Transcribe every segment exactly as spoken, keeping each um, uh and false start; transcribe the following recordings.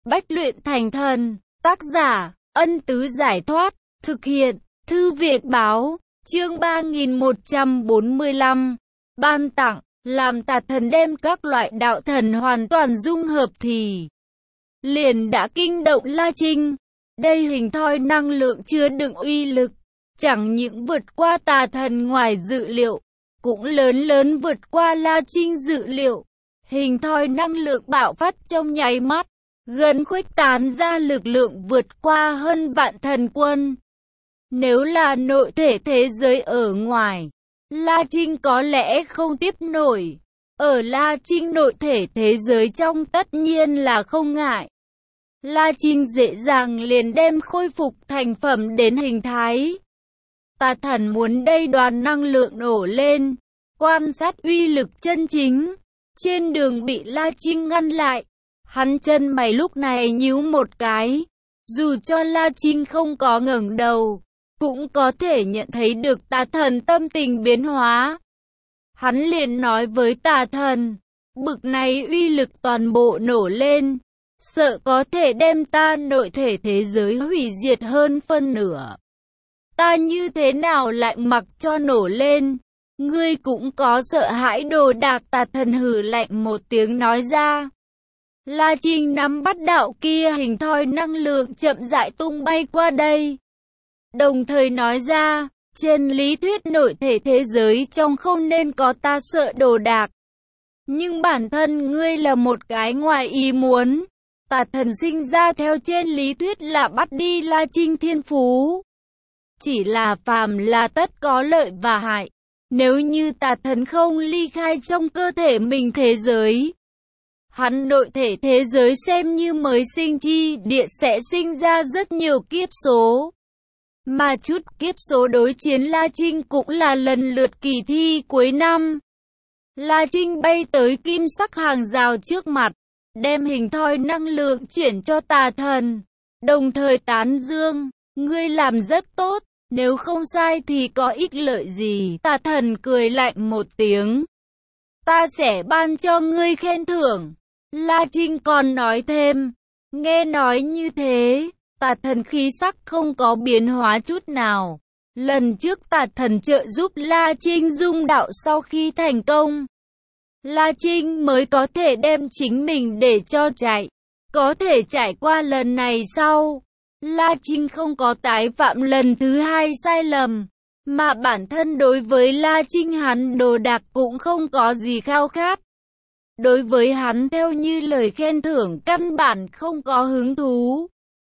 Bách luyện thành thần. Tác giả, Ân Tứ Giải Thoát. Thực hiện, Thư viện Báo. Chương ba nghìn một trăm bốn mươi lăm. Ban tặng, làm tà thần đem các loại đạo thần hoàn toàn dung hợp thì liền đã kinh động La Trinh. Đây hình thoi năng lượng chứa đựng uy lực, chẳng những vượt qua tà thần ngoài dự liệu, cũng lớn lớn vượt qua La Trinh dự liệu. Hình thoi năng lượng bạo phát trong nháy mắt, gần khuếch tán ra lực lượng vượt qua hơn vạn thần quân. Nếu là nội thể thế giới ở ngoài, La Trinh có lẽ không tiếp nổi. Ở La Trinh nội thể thế giới trong tất nhiên là không ngại. La Trinh dễ dàng liền đem khôi phục thành phẩm đến hình thái. Tà thần muốn đây đoàn năng lượng nổ lên, quan sát uy lực chân chính. Trên đường bị La Trinh ngăn lại, hắn chân mày lúc này nhíu một cái. Dù cho La Trinh không có ngẩng đầu, cũng có thể nhận thấy được tà thần tâm tình biến hóa. Hắn liền nói với tà thần, bực này uy lực toàn bộ nổ lên, sợ có thể đem ta nội thể thế giới hủy diệt hơn phân nửa. Ta như thế nào lại mặc cho nổ lên? Ngươi cũng có sợ hãi đồ đạc? Tà thần hừ lạnh một tiếng nói ra. La Trinh nắm bắt đạo kia hình thoi năng lượng chậm rãi tung bay qua đây. Đồng thời nói ra, trên lý thuyết nội thể thế giới trong không nên có ta sợ đồ đạc. Nhưng bản thân ngươi là một cái ngoài ý muốn. Tà thần sinh ra theo trên lý thuyết là bắt đi La Trinh thiên phú. Chỉ là phàm là tất có lợi và hại. Nếu như tà thần không ly khai trong cơ thể mình thế giới, hắn nội thể thế giới xem như mới sinh chi địa sẽ sinh ra rất nhiều kiếp số. Mà chút kiếp số đối chiến La Trinh cũng là lần lượt kỳ thi cuối năm. La Trinh bay tới kim sắc hàng rào trước mặt, đem hình thoi năng lượng chuyển cho tà thần, đồng thời tán dương, ngươi làm rất tốt, nếu không sai thì có ích lợi gì? Tà thần cười lạnh một tiếng, ta sẽ ban cho ngươi khen thưởng. La Trinh còn nói thêm, nghe nói như thế, tà thần khí sắc không có biến hóa chút nào. Lần trước tà thần trợ giúp La Trinh dung đạo sau khi thành công, La Trinh mới có thể đem chính mình để cho chạy. Có thể trải qua lần này sau, La Trinh không có tái phạm lần thứ hai sai lầm. Mà bản thân đối với La Trinh hắn đồ đạc cũng không có gì khao khát. Đối với hắn theo như lời khen thưởng căn bản không có hứng thú.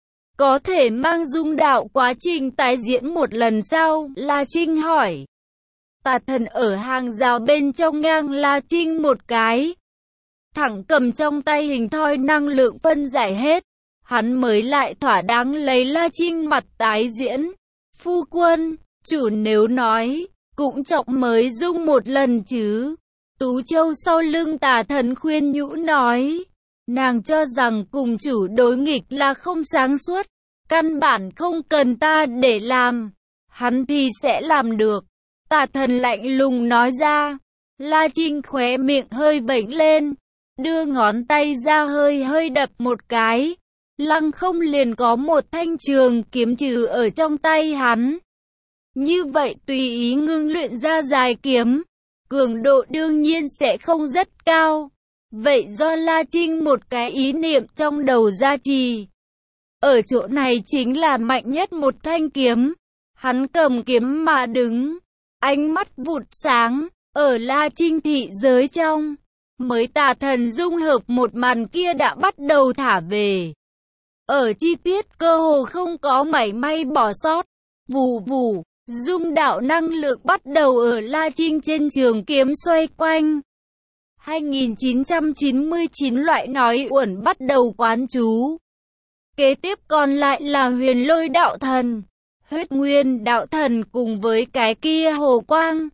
Có thể mang dung đạo quá trình tái diễn một lần sau? La Trinh hỏi. Tà thần ở hàng rào bên trong ngang La Trinh một cái, thẳng cầm trong tay hình thoi năng lượng phân giải hết. Hắn mới lại thỏa đáng lấy La Trinh mặt tái diễn. Phu quân, chủ nếu nói, cũng trọng mới dung một lần chứ. Tú Châu sau lưng tà thần khuyên nhủ nói, nàng cho rằng cùng chủ đối nghịch là không sáng suốt, căn bản không cần ta để làm, hắn thì sẽ làm được. Tà thần lạnh lùng nói ra. La Trinh khóe miệng hơi vểnh lên, đưa ngón tay ra hơi hơi đập một cái, lăng không liền có một thanh trường kiếm trừ ở trong tay hắn. Như vậy tùy ý ngưng luyện ra dài kiếm, cường độ đương nhiên sẽ không rất cao. Vậy do La Trinh một cái ý niệm trong đầu gia trì. Ở chỗ này chính là mạnh nhất một thanh kiếm. Hắn cầm kiếm mà đứng, ánh mắt vụt sáng. Ở La Trinh thị giới trong, mới tà thần dung hợp một màn kia đã bắt đầu thả về. Ở chi tiết cơ hồ không có mảy may bỏ sót. Vù vù, dung đạo năng lượng bắt đầu ở La Trinh trên trường kiếm xoay quanh. hai nghìn chín trăm chín mươi chín loại nói uẩn bắt đầu quán chú. Kế tiếp còn lại là huyền lôi đạo thần, huyết nguyên đạo thần cùng với cái kia hồ quang.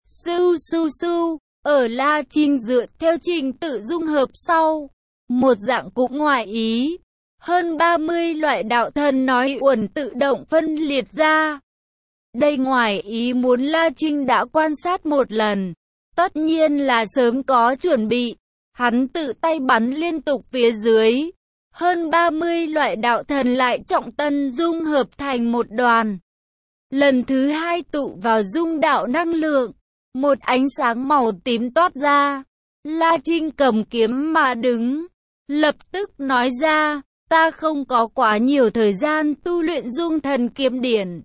Su su su, ở La Trinh dựa theo trình tự dung hợp sau, một dạng cũng ngoài ý. Hơn ba mươi loại đạo thần nói uẩn tự động phân liệt ra. Đây ngoài ý muốn La Trinh đã quan sát một lần. Tất nhiên là sớm có chuẩn bị. Hắn tự tay bắn liên tục phía dưới. hơn ba mươi loại đạo thần lại trọng tân dung hợp thành một đoàn. Lần thứ hai tụ vào dung đạo năng lượng, một ánh sáng màu tím toát ra. La Trinh cầm kiếm mà đứng, lập tức nói ra, ta không có quá nhiều thời gian tu luyện dung thần kiếm điển.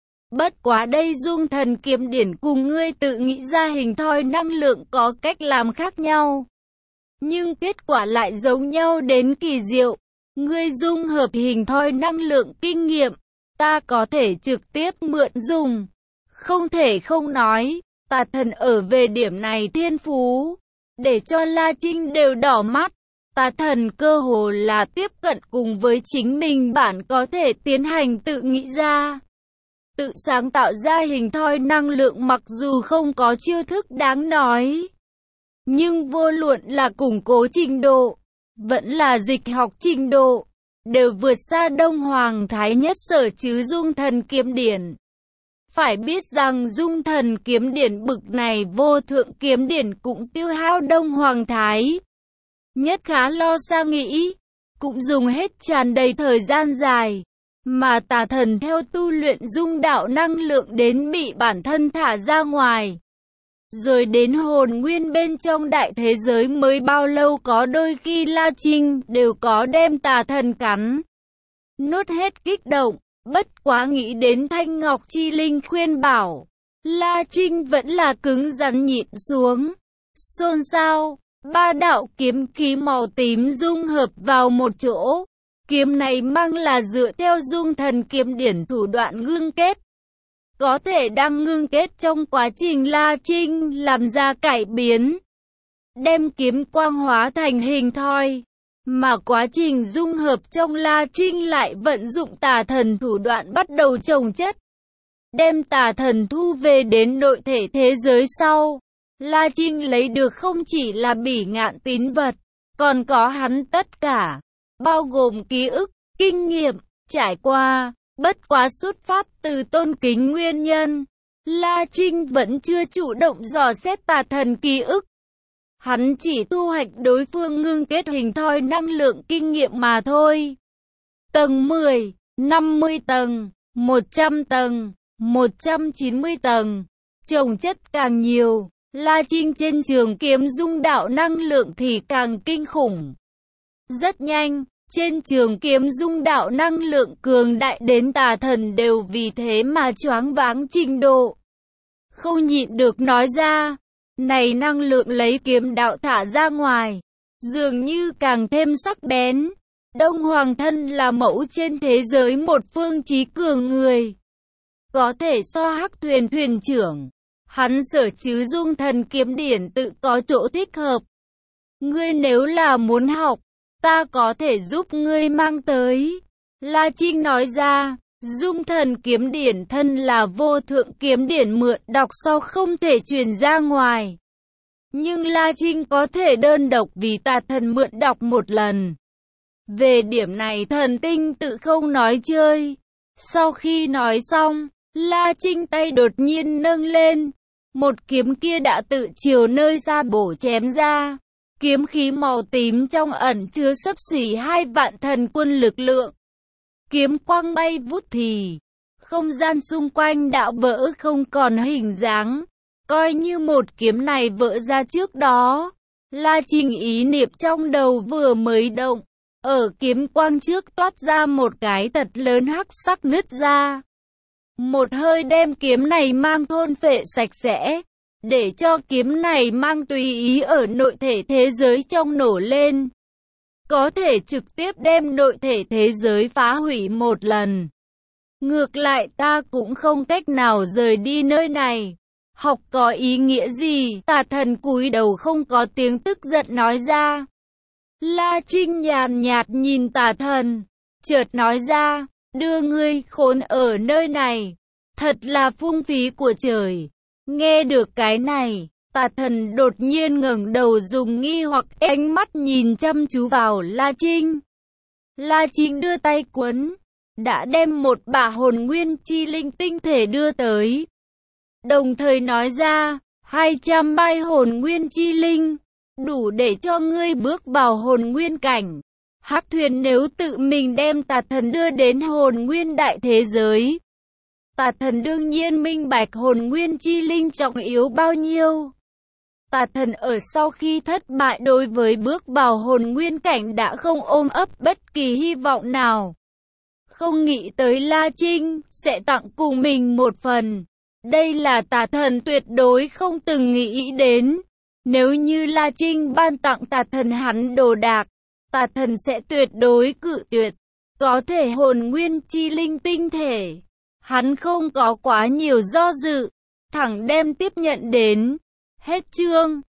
Bất quá đây dung thần kiếm điển cùng ngươi tự nghĩ ra hình thoi năng lượng có cách làm khác nhau. Nhưng kết quả lại giống nhau đến kỳ diệu. Ngươi dung hợp hình thoi năng lượng kinh nghiệm, ta có thể trực tiếp mượn dùng. Không thể không nói, tà thần ở về điểm này thiên phú, để cho La Trinh đều đỏ mắt. Tà thần cơ hồ là tiếp cận cùng với chính mình bản có thể tiến hành tự nghĩ ra. Tự sáng tạo ra hình thoi năng lượng mặc dù không có chiêu thức đáng nói. Nhưng vô luận là củng cố trình độ, vẫn là dịch học trình độ, đều vượt xa Đông Hoàng Thái Nhất sở chứ dung thần kiếm điển. Phải biết rằng dung thần kiếm điển bực này vô thượng kiếm điển cũng tiêu hao Đông Hoàng Thái Nhất khá lo xa nghĩ, cũng dùng hết tràn đầy thời gian dài. Mà tà thần theo tu luyện dung đạo năng lượng đến bị bản thân thả ra ngoài. Rồi đến hồn nguyên bên trong đại thế giới mới bao lâu có đôi khi La Trinh đều có đem tà thần cắn. Nốt hết kích động, bất quá nghĩ đến Thanh Ngọc Chi Linh khuyên bảo. La Trinh vẫn là cứng rắn nhịn xuống. Xôn xao, ba đạo kiếm khí màu tím dung hợp vào một chỗ. Kiếm này mang là dựa theo dung thần kiếm điển thủ đoạn ngưng kết. Có thể đang ngưng kết trong quá trình La Trinh làm ra cải biến. Đem kiếm quang hóa thành hình thoi. Mà quá trình dung hợp trong La Trinh lại vận dụng tà thần thủ đoạn bắt đầu chồng chất. Đem tà thần thu về đến nội thể thế giới sau. La Trinh lấy được không chỉ là bỉ ngạn tín vật, còn có hắn tất cả. Bao gồm ký ức, kinh nghiệm, trải qua, bất quá xuất phát từ tôn kính nguyên nhân. La Trinh vẫn chưa chủ động dò xét tà thần ký ức. Hắn chỉ thu hoạch đối phương ngưng kết hình thoi năng lượng kinh nghiệm mà thôi. Tầng mười, năm mươi tầng, một trăm tầng, một trăm chín mươi tầng, chồng chất càng nhiều. La Trinh trên trường kiếm dung đạo năng lượng thì càng kinh khủng. Rất nhanh, trên trường kiếm dung đạo năng lượng cường đại đến tà thần đều vì thế mà choáng váng trình độ. Không nhịn được nói ra, này năng lượng lấy kiếm đạo thả ra ngoài, dường như càng thêm sắc bén. Đông Hoàng thân là mẫu trên thế giới một phương chí cường người. Có thể so Hắc Thuyền thuyền trưởng, hắn sở chứ dung thần kiếm điển tự có chỗ thích hợp. Ngươi nếu là muốn học, ta có thể giúp ngươi mang tới. La Trinh nói ra, dung thần kiếm điển thân là vô thượng kiếm điển mượn đọc sau không thể truyền ra ngoài. Nhưng La Trinh có thể đơn độc vì tà thần mượn đọc một lần. Về điểm này thần tinh tự không nói chơi. Sau khi nói xong, La Trinh tay đột nhiên nâng lên. Một kiếm kia đã tự chiều nơi ra bổ chém ra. Kiếm khí màu tím trong ẩn chứa xấp xỉ hai vạn thần quân lực lượng. Kiếm quang bay vút thì, không gian xung quanh đã vỡ không còn hình dáng. Coi như một kiếm này vỡ ra trước đó. La Trinh ý niệm trong đầu vừa mới động. Ở kiếm quang trước toát ra một cái thật lớn hắc sắc nứt ra. Một hơi đem kiếm này mang thôn phệ sạch sẽ. Để cho kiếm này mang tùy ý ở nội thể thế giới trong nổ lên. Có thể trực tiếp đem nội thể thế giới phá hủy một lần. Ngược lại ta cũng không cách nào rời đi nơi này. Học có ý nghĩa gì? Tà thần cúi đầu không có tiếng tức giận nói ra. La Trinh nhàn nhạt nhìn tà thần, chợt nói ra, đưa ngươi khốn ở nơi này. Thật là phung phí của trời. Nghe được cái này, tà thần đột nhiên ngẩng đầu dùng nghi hoặc ánh mắt nhìn chăm chú vào La Trinh. La Trinh đưa tay cuốn, đã đem một bả hồn nguyên chi linh tinh thể đưa tới. Đồng thời nói ra, hai trăm bai hồn nguyên chi linh, đủ để cho ngươi bước vào hồn nguyên cảnh. Hắc Thuyền nếu tự mình đem tà thần đưa đến hồn nguyên đại thế giới, tà thần đương nhiên minh bạch hồn nguyên chi linh trọng yếu bao nhiêu. Tà thần ở sau khi thất bại đối với bước vào hồn nguyên cảnh đã không ôm ấp bất kỳ hy vọng nào. Không nghĩ tới La Trinh sẽ tặng cùng mình một phần. Đây là tà thần tuyệt đối không từng nghĩ đến. Nếu như La Trinh ban tặng tà thần hắn đồ đạc, tà thần sẽ tuyệt đối cự tuyệt. Có thể hồn nguyên chi linh tinh thể, hắn không có quá nhiều do dự, thẳng đem tiếp nhận đến. Hết chương.